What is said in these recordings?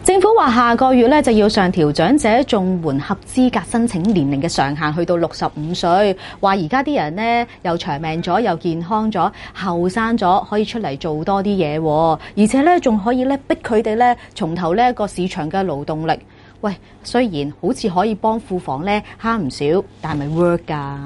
政府話下個月咧就要上調長者綜援合資格申請年齡嘅上限，去到65歲。話而家啲人咧又長命咗，又健康咗，後生咗，可以出嚟做多啲嘢，而且咧仲可以咧逼佢哋咧從頭呢一個市場嘅勞動力。喂，雖然好似可以幫庫房咧慳唔少，但係咪 work 㗎？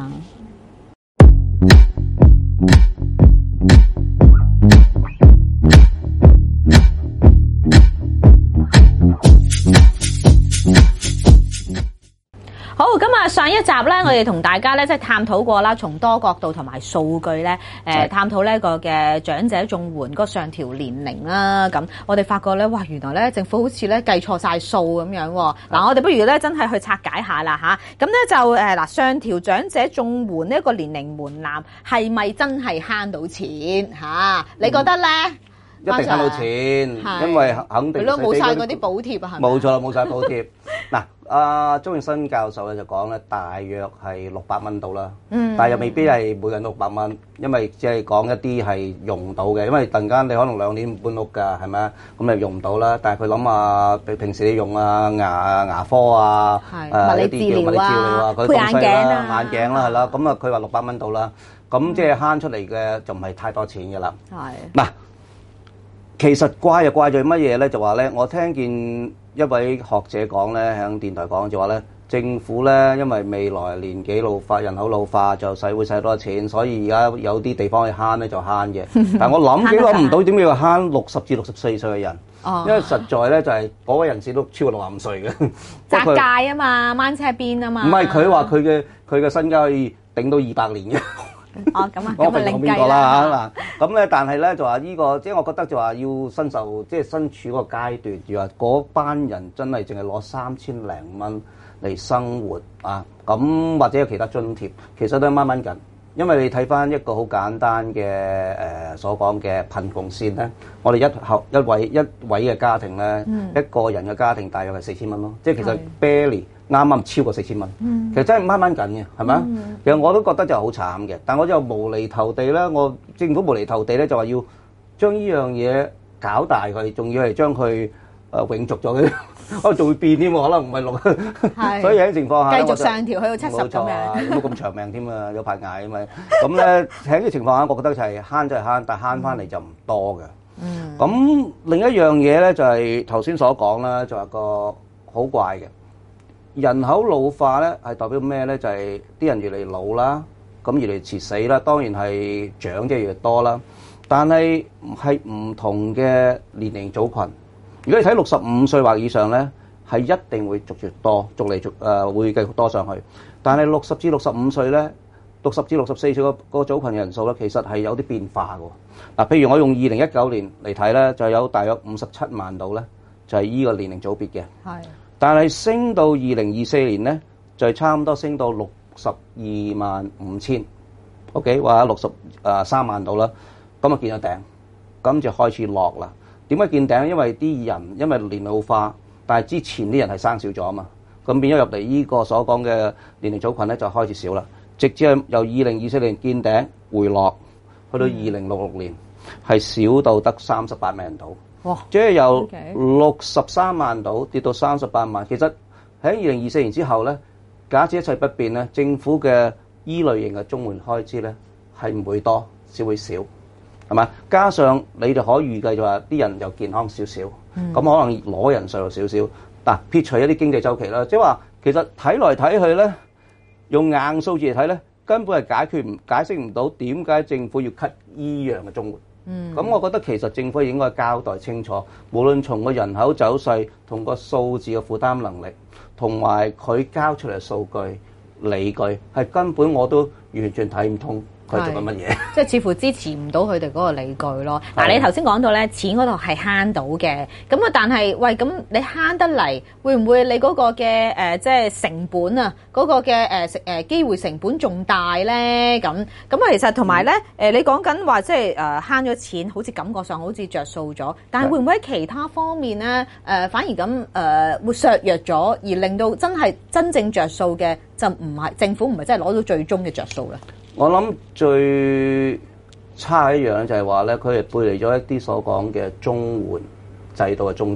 好，今日上一集咧，我哋同大家咧即係探討過啦，從多角度同埋數據咧，探討呢一個嘅長者綜援個上調年齡啦。咁我哋發覺咧，哇，原來咧政府好似咧計錯晒數咁樣。嗱，我哋不如咧真係去拆解下啦吓。咁咧就嗱，上調長者綜援呢一個年齡門檻係咪真係慳到錢吓？你覺得咧？ 一定慳到錢，因為肯定係咯，冇晒嗰啲補貼啊，係咪？ 冇錯啦，冇晒補貼。嗱，阿鍾永新教授咧就講咧，大約係600蚊到啦。但係又未必係每個人都600蚊，因為只係講一啲係用唔到嘅，因為突然間你可能2年搬屋㗎，係咪啊？咁你用唔到啦。但係佢諗下，平時你用啊牙科啊， 物理治療啊， 配眼鏡啦，眼鏡啦，係啦。咁啊，佢話600蚊到啦。咁即係慳出嚟嘅就唔係太多錢㗎啦。係嗱。其實怪就怪在乜嘢咧？就話咧，我聽見一位學者講咧，喺電台講就話咧，政府咧因為未來年紀老化、人口老化就會使多錢，所以而家有啲地方去慳咧就慳嘅。但係我諗唔到點解要慳60至64歲嘅人，因為實在咧就係嗰位人士都超過65歲嘅。 窄界啊嘛，掹車邊啊嘛。 唔係佢話佢嘅身家可以頂到200年嘅。 咁啊， 我評論邊個啦嚇嗱，咁咧但係咧就話呢個，即係我覺得就話要身處嗰個階段，就話嗰班人真係淨係攞3000零蚊嚟生活啊，咁或者有其他津貼，其實都係掹掹緊，因為你睇翻一個好簡單嘅所講嘅貧窮線咧，我哋一位嘅家庭咧，一個人嘅家庭大約係4000蚊咯，即係其實 barely 啱啱超過4000蚊，其實真係掹掹緊嘅，係咪啊？其實我都覺得就好慘嘅，但我就無厘頭地咧，政府無厘頭地咧就話要將呢樣嘢搞大佢，仲要係將佢永續咗佢，可能仲會變添喎，可能唔係6，所以喺情況下繼續上調去到70咁樣， 冇咁長命添啊，有排捱啊嘛。咁咧喺呢個情況下，我覺得就係慳就係慳，但係慳翻嚟就唔多嘅。咁另一樣嘢咧就係頭先所講啦，就係個好怪嘅。人口老化咧係代表咩咧？就係啲人越嚟越老啦，咁越嚟越遲死啦。當然係長者越多啦，但係唔同嘅年齡組群。如果你睇65歲或以上咧，係一定會逐越多，會繼續多上去。但係60至65歲咧，60至64歲個組群人數咧，其實係有啲變化嘅。嗱，譬如我用2019年嚟睇咧，就有大約57萬度咧，就係依個年齡組別嘅。係。但係升到2024年咧，就係差唔多升到625000 ，OK， 或者63萬度啦，咁啊見咗頂，咁就開始落啦。點解見頂？因為啲人因為年老化，但係之前啲人係生少咗啊嘛，咁變咗入嚟呢個所講嘅年齡組群咧就開始少啦，直至係由2024年見頂回落，去到2066年係少到得38萬人度。哇！即係由63萬度跌到38萬。其實喺2024年之後咧，假設一切不變咧，政府嘅依類型嘅綜援開支咧係唔會多，只會少，係嘛？加上你哋可以預計就話啲人又健康少少，咁可能攞人數少少。嗱，撇除一啲經濟週期啦，即係話其實睇來睇去咧，用硬數字嚟睇咧，根本係解釋唔到點解政府要 cut 依樣嘅綜援。咁我覺得其實政府應該交代清楚，無論從個人口走勢同個數字嘅負擔能力，同埋佢交出嚟嘅數據理據，係根本我都完全睇唔通佢做緊乜嘢。 即係似乎支持唔到佢哋嗰個理據咯。嗱，你頭先講到咧，錢嗰度係慳到嘅，咁啊，但係喂，咁你慳得嚟，會唔會你嗰個嘅即係成本啊，嗰個嘅機會成本仲大咧？咁啊，其實同埋咧你講緊話即係慳咗錢，好似感覺上好似着數咗，但係會唔會喺其他方面咧反而咁會削弱咗，而令到真正着數嘅就唔係政府，唔係真係攞到最終嘅着數咧？ 我諗最差一樣就係話咧，佢係背離咗一啲所講嘅綜援制度嘅宗旨。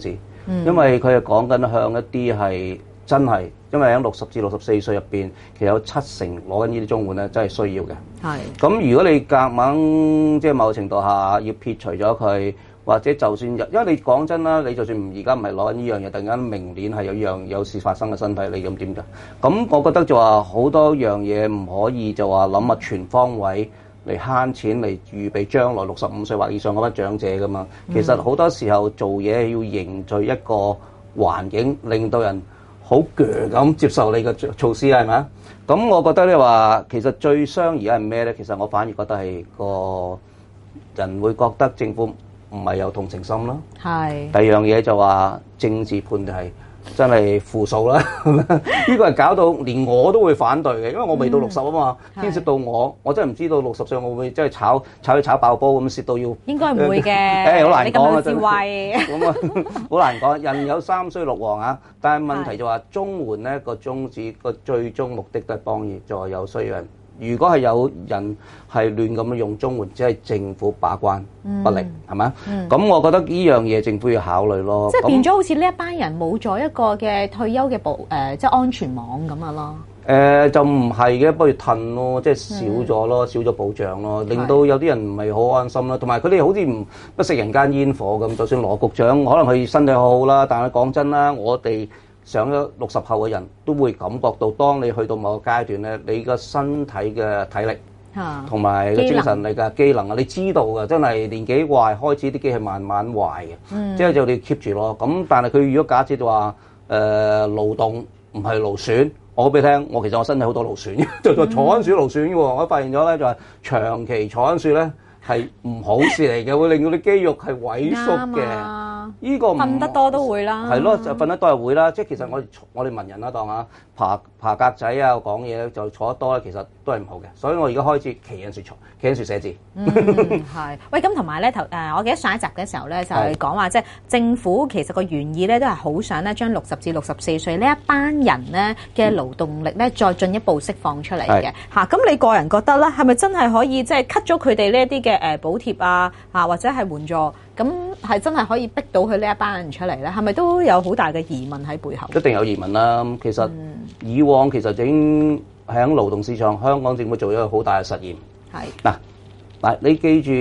因為佢係講緊向一啲係真係，因為喺60至64歲入邊，其實有7成攞緊呢啲綜援咧，真係需要嘅。 係。 咁如果你夾硬即係某程度下要撇除咗佢，或者就算因為你講真啦，你就算而家唔係攞緊呢樣嘢，突然間明年係有事發生嘅身體，你咁點㗎？咁我覺得就話好多樣嘢唔可以就話諗下全方位嚟慳錢嚟預備將來65歲或以上嗰班長者㗎嘛。其實好多時候做嘢要凝聚一個環境，令到人好鋸咁接受你嘅措施係咪啊？咁我覺得咧話，其實最傷而家係咩咧？其實我反而覺得係個人會覺得政府唔係有同情心咯。係。第二樣嘢就話政治判斷係真係負數啦。呢個係搞到連我都會反對嘅，因為我未到60啊嘛，牽涉到我真係唔知道60歲我會唔會真係炒爆煲咁蝕到要。應該唔會嘅。好難講啊！真係。咁啊，好難講。人有三衰六旺啊，但係問題就話綜援咧個宗旨個最終目的都係幫助在有需要人。如果係有人係亂咁樣用綜援，只係政府把關不力，係咪啊？咁我覺得呢樣嘢政府要考慮咯。即係變咗好似呢一班人冇咗一個嘅退休嘅即係安全網咁樣咯。就唔係嘅，不如褪咯，即係少咗咯，少咗保障咯，令到有啲人唔係好安心啦。同埋佢哋好似不食人間煙火咁。就算羅局長可能佢身體好好啦，但係講真啦，我哋上咗60後嘅人都會感覺到，當你去到某個階段咧，你個身體嘅體力同埋個精神力嘅機能啊，你知道㗎，真係年紀壞開始啲機器慢慢壞嘅，即係就你 keep 住咯。咁但係佢如果假設話勞動唔係勞損，我俾你聽，我其實我身體好多勞損，就坐緊樹勞損嘅喎。我發現咗咧，就係長期坐緊樹咧係唔好事嚟嘅，會令到啲肌肉係萎縮嘅。呢個瞓得多都會啦，係咯，就瞓得多又會啦。即係其實我哋文人啦，當下爬格仔啊，講嘢就坐得多咧，其實都係唔好嘅。所以我而家開始企緊樹坐，企緊樹寫字。係。喂，咁同埋咧我記得上一集嘅時候咧就係講話，即係政府其實個原意咧都係好想咧將60至64歲呢一班人咧嘅勞動力咧再進一步釋放出嚟嘅嚇。咁你個人覺得咧係咪真係可以即係 cut 咗佢哋呢一啲嘅補貼啊或者係援助？咁係真係可以逼到佢呢一班人出嚟咧？係咪都有好大嘅疑問喺背後？一定有疑問啦。其實以往其實已經喺勞動市場，香港政府做咗一個好大嘅實驗。係嗱，你記住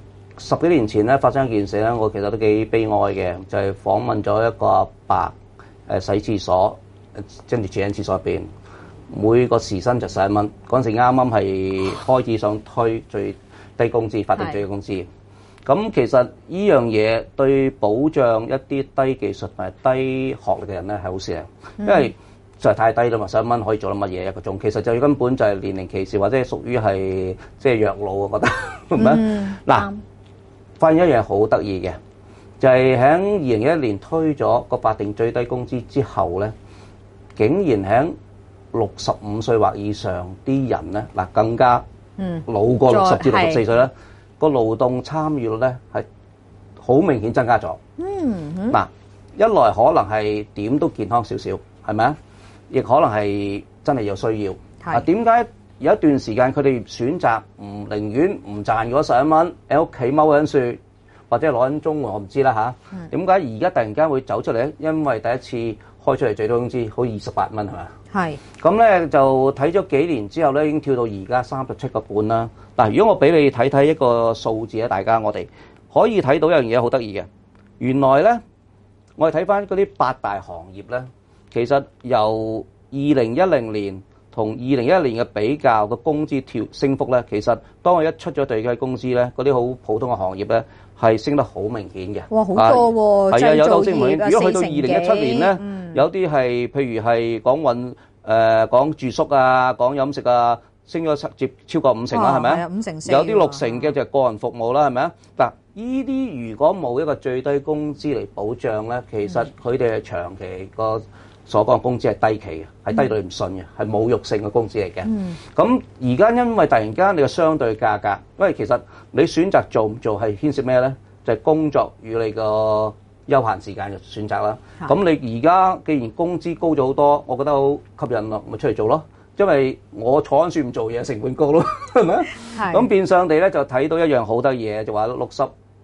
10幾年前咧發生一件事咧，我其實都幾悲哀嘅，就係訪問咗一個阿伯洗廁所，跟住住喺廁所入邊，每個時薪就11蚊。嗰陣時啱啱係開始想推最低工資，法定最低工資。咁其實呢樣嘢對保障一啲低技術同埋低學歷嘅人咧係好事嚟，因為實在太低啦嘛，11蚊可以做到乜嘢一個鐘？其實就根本就係年齡歧視或者係屬於係即係弱老，我覺得係咪？嗱，發現一樣好得意嘅，就係喺2021年推咗個法定最低工資之後咧，竟然喺65歲或以上啲人咧，嗱更加老過60至64歲咧。個勞動參與率咧係好明顯增加咗。嗱，一來可能係點都健康少少，係咪啊？亦可能係真係有需要。嗱，點解有一段時間佢哋選擇寧願唔賺嗰11蚊喺屋企踎緊樹，或者攞緊綜援，我唔知啦嚇。點解而家突然間會走出嚟咧？因為第一次開出嚟最低工資好28蚊係咪？係。咁咧就睇咗幾年之後咧，已經跳到而家37個半啦。嗱，如果我俾你睇睇一個數字咧，大家我哋可以睇到一樣嘢好得意嘅。原來咧，我哋睇翻嗰啲8大行業咧，其實由2010年同2011年嘅比較個工資升幅咧，其實當我一出咗最低工資咧，嗰啲好普通嘅行業咧係升得好明顯嘅。哇，好多喎！係啊，有到升明顯。如果去到2017年咧，有啲係譬如係講住宿啊，講飲食啊。升咗超過50%啦，係咪啊？5成4。有啲6成嘅就係個人服務啦，係咪啊？嗱，呢啲如果冇一個最低工資嚟保障咧，其實佢哋係長期個所講嘅工資係低企嘅，係低到你唔信嘅，係侮辱性嘅工資嚟嘅。咁而家因為突然間你個相對價格，因為其實你選擇做唔做係牽涉咩咧？就係工作與你個休閒時間嘅選擇啦。咁你而家既然工資高咗好多，我覺得好吸引咯，咪出嚟做咯。因為我坐緊樹唔做嘢，成本高咯，係咪啊？咁變相地咧就睇到一樣好得意嘢，就話60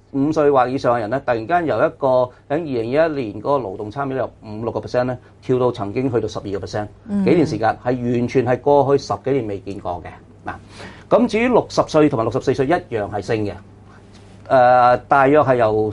65歲或以上嘅人咧，突然間由一個喺2021年嗰個勞動參與率由5-6%咧，跳到曾經去到12%，幾年時間係完全係過去10幾年未見過嘅嗱。咁至於60歲同埋64歲一樣係升嘅，大約係由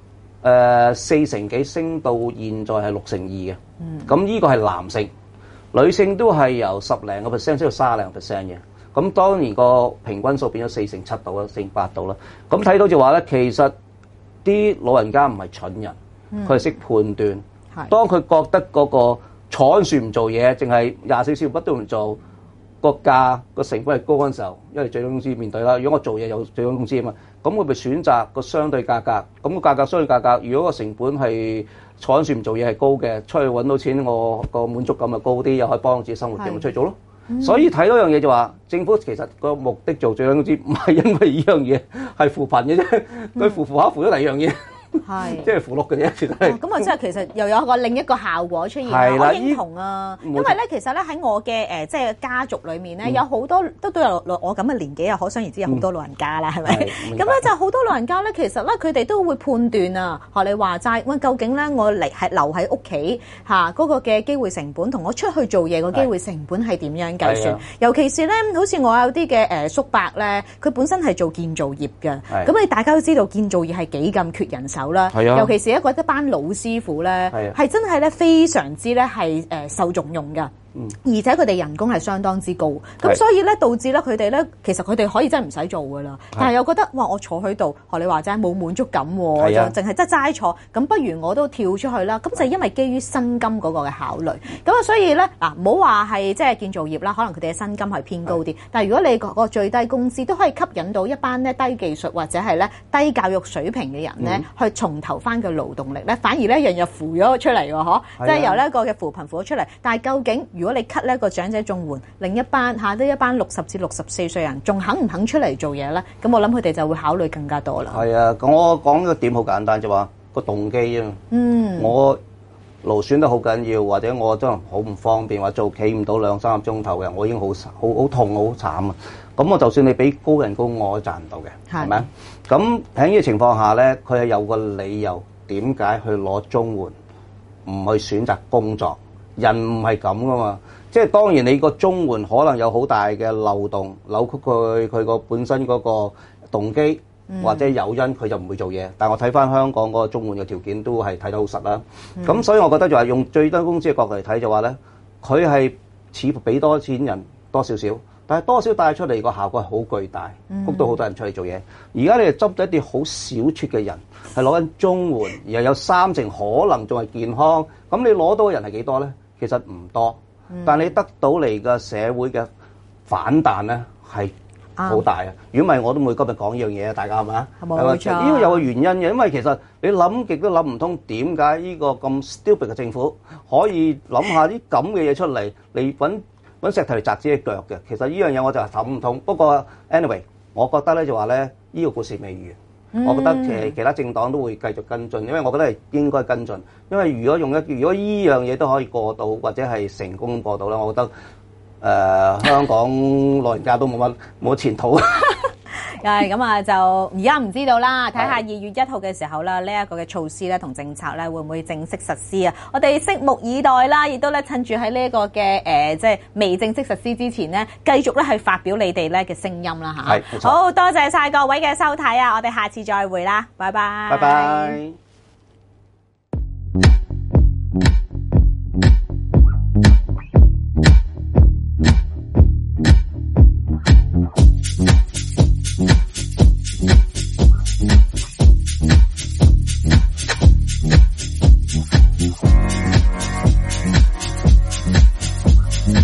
4成幾升到現在係6成2嘅。咁呢個係男性，女性都係由10零個 percent 升到30零 percent 嘅。咁當然個平均數變咗4成7度啦，4成8度啦。咁睇到就話咧，其實啲老人家唔係蠢人，佢係識判斷。當佢覺得嗰個坐樹唔做嘢，淨係24小時乜都唔做，個價個成本係高嗰陣時候，因為最終公司面對啦。如果我做嘢有最終公司啊嘛，咁我咪選擇個相對價格。咁個價格相對價格，如果個成本係坐樹唔做嘢係高嘅，出去揾到錢，我個滿足感就高啲，又可以幫自己生活嘅，咪出去做咯。所以睇到樣嘢就話，政府其實個目的做最緊要知，唔係因為呢樣嘢係扶貧嘅啫，佢扶下扶咗第二樣嘢。即係扶碌嘅啫，其實係。 咁啊，即係其實又有另一個效果出現啦。我認同啊，因為咧，其實咧喺我嘅即係家族裏面咧，有好多都有我咁嘅年紀啊，可想而知有好多老人家啦，係咪？咁咧就好多老人家咧，其實咧佢哋都會判斷啊，學你話齋，喂，究竟咧我留喺屋企嗰個嘅機會成本，同我出去做嘢個機會成本係點樣計算？尤其是咧，好似我有啲嘅叔伯咧，佢本身係做建造業嘅，咁你大家都知道建造業係幾咁缺人手。尤其是一班老師傅咧，係真係咧非常之咧係受重用㗎。而且佢哋人工係相當之高，咁所以咧導致咧佢哋咧其實佢哋可以真係唔使做㗎啦，但係又覺得哇我坐喺度學你話齋冇滿足感喎，就淨係真係齋坐，咁不如我都跳出去啦。咁就係因為基於薪金嗰個嘅考慮，咁啊所以咧嗱唔好話係即係建造業啦，可能佢哋嘅薪金係偏高啲，但係如果你個最低工資都可以吸引到一班咧低技術或者係咧低教育水平嘅人咧，去重投翻個勞動力咧，反而咧樣樣扶咗出嚟喎，嗬，即係由呢一個嘅扶貧扶咗出嚟。但係究竟如果你 cut 呢個長者綜援，另一班都一班60至64歲人，仲肯唔肯出嚟做嘢咧？咁我諗佢哋就會考慮更加多啦。係啊， 咁我講個點好簡單，就話個動機啊。我勞損得好緊要，或者我真係好唔方便，或者做企唔到2-3個鐘頭嘅，我已經好痛好慘啊！咁我就算你俾高人工，我都賺唔到嘅，係咪啊？咁喺呢個情況下咧，佢係有個理由點解去攞綜援，唔去選擇工作？人唔係咁噶嘛，即係當然你個綜援可能有好大嘅漏洞，扭曲佢個本身嗰個動機或者誘因，佢就唔會做嘢。但係我睇翻香港嗰個綜援嘅條件都係睇得好實啦。咁所以我覺得就係用最低工資嘅角度嚟睇就話咧，佢係似乎俾多錢人多少少，但係多少帶出嚟個效果係好巨大，谷到好多人出嚟做嘢。而家你係執咗一啲好少撮嘅人係攞緊綜援，而又有3成可能仲係健康，咁你攞到嘅人係幾多咧？其實唔多，但你得到嚟嘅社會嘅反彈咧係好大啊！如果唔係，我都唔會今日講呢樣嘢啊！大家係咪？冇錯，呢個有個原因嘅，因為其實你諗極都諗唔通點解呢個咁 stupid 嘅政府可以諗下啲咁嘅嘢出嚟揾石頭嚟砸自己腳嘅。其實呢樣嘢我就係諗唔通。不過 anyway，我覺得咧就話咧，呢個故事未完。我覺得其他政黨都會繼續跟進，因為我覺得係應該跟進。因為如果依樣嘢都可以過到，或者係成功過到咧，我覺得香港老人家都冇前途。 咁啊，就而家唔知道啦，睇下2月1號嘅時候啦，呢一個嘅措施咧同政策咧會唔會正式實施啊？我哋拭目以待啦，亦都咧趁住喺呢一個嘅即係未正式實施之前咧，繼續咧係發表你哋咧嘅聲音啦嚇。好多謝晒各位嘅收睇啊！我哋下次再會啦，拜拜。 拜拜。